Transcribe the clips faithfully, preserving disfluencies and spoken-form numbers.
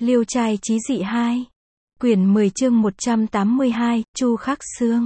Liêu trai chí dị hai. Quyển mười chương một trăm tám mươi hai, Chu Khắc Sương.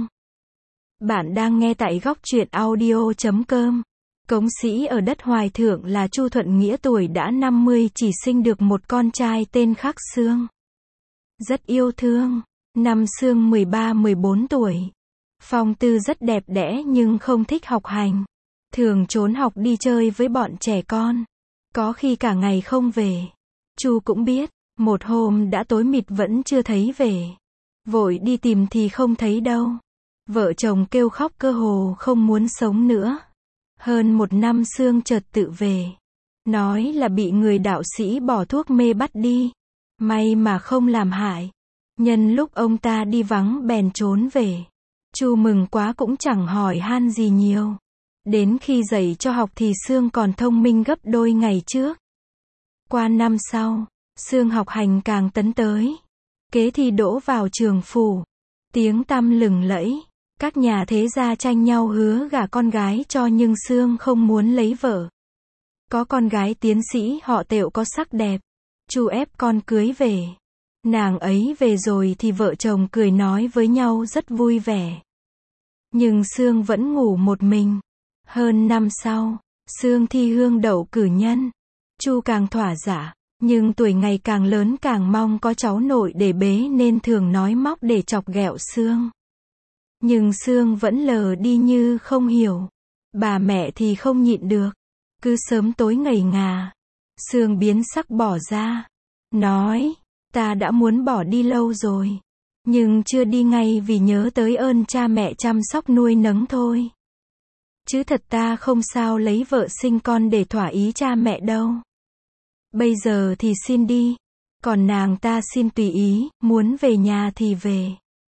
Bạn đang nghe tại góc truyện audio chấm com. Cống sĩ ở đất Hoài Thượng là Chu Thuận Nghĩa tuổi đã năm mươi chỉ sinh được một con trai tên Khắc Sương. Rất yêu thương. Năm Sương mười ba mười bốn tuổi. Phong tư rất đẹp đẽ nhưng không thích học hành. Thường trốn học đi chơi với bọn trẻ con. Có khi cả ngày không về. Chu cũng biết. Một hôm đã tối mịt vẫn chưa thấy về. Vội đi tìm thì không thấy đâu. Vợ chồng kêu khóc cơ hồ không muốn sống nữa. Hơn một năm Sương chợt tự về. Nói là bị người đạo sĩ bỏ thuốc mê bắt đi. May mà không làm hại. Nhân lúc ông ta đi vắng bèn trốn về. Chu mừng quá cũng chẳng hỏi han gì nhiều. Đến khi dạy cho học thì Sương còn thông minh gấp đôi ngày trước. Qua năm sau, Sương học hành càng tấn tới. Kế thi đỗ vào trường phủ. Tiếng tăm lừng lẫy. Các nhà thế gia tranh nhau hứa gả con gái cho nhưng Sương không muốn lấy vợ. Có con gái tiến sĩ họ Tệu có sắc đẹp. Chu ép con cưới về. Nàng ấy về rồi thì vợ chồng cười nói với nhau rất vui vẻ. Nhưng Sương vẫn ngủ một mình. Hơn năm sau, Sương thi hương đậu cử nhân. Chu càng thỏa dạ. Nhưng tuổi ngày càng lớn càng mong có cháu nội để bế nên thường nói móc để chọc ghẹo Sương. Nhưng Sương vẫn lờ đi như không hiểu. Bà mẹ thì không nhịn được. Cứ sớm tối ngầy ngà. Sương biến sắc bỏ ra. Nói, ta đã muốn bỏ đi lâu rồi. Nhưng chưa đi ngay vì nhớ tới ơn cha mẹ chăm sóc nuôi nấng thôi. Chứ thật ta không sao lấy vợ sinh con để thỏa ý cha mẹ đâu. Bây giờ thì xin đi. Còn nàng ta xin tùy ý, muốn về nhà thì về.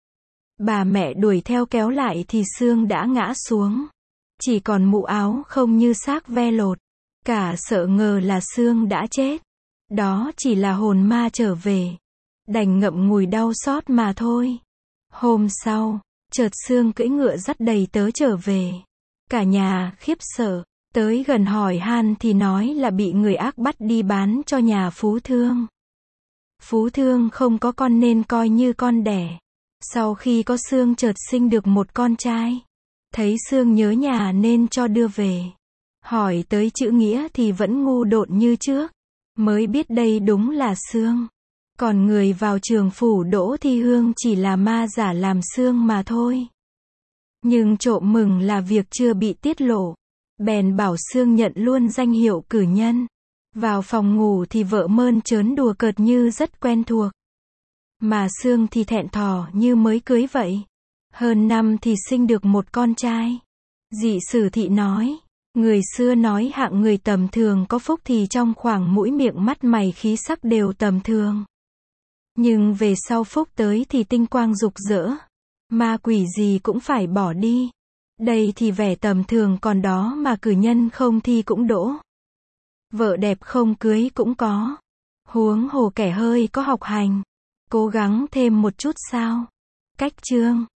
Bà mẹ đuổi theo kéo lại thì Sương đã ngã xuống. Chỉ còn mũ áo không như xác ve lột. Cả sợ ngờ là Sương đã chết. Đó chỉ là hồn ma trở về. Đành ngậm ngùi đau xót mà thôi. Hôm sau, chợt Sương cưỡi ngựa dắt đầy tớ trở về. Cả nhà khiếp sợ. Tới gần hỏi han thì nói là bị người ác bắt đi bán cho nhà Phú Thương. Phú Thương không có con nên coi như con đẻ. Sau khi có Sương chợt sinh được một con trai. Thấy Sương nhớ nhà nên cho đưa về. Hỏi tới chữ nghĩa thì vẫn ngu độn như trước. Mới biết đây đúng là Sương. Còn người vào trường phủ đỗ thi hương chỉ là ma giả làm Sương mà thôi. Nhưng trộm mừng là việc chưa bị tiết lộ. Bèn bảo Sương nhận luôn danh hiệu cử nhân. Vào phòng ngủ thì vợ mơn trớn đùa cợt như rất quen thuộc. Mà Sương thì thẹn thò như mới cưới vậy. Hơn năm thì sinh được một con trai. Dị sử thị nói. Người xưa nói hạng người tầm thường có phúc thì trong khoảng mũi miệng mắt mày khí sắc đều tầm thường. Nhưng về sau phúc tới thì tinh quang rực rỡ. Ma quỷ gì cũng phải bỏ đi. Đây thì vẻ tầm thường còn đó mà cử nhân không thi cũng đỗ. Vợ đẹp không cưới cũng có. Huống hồ kẻ hơi có học hành. Cố gắng thêm một chút sao. Cách chương.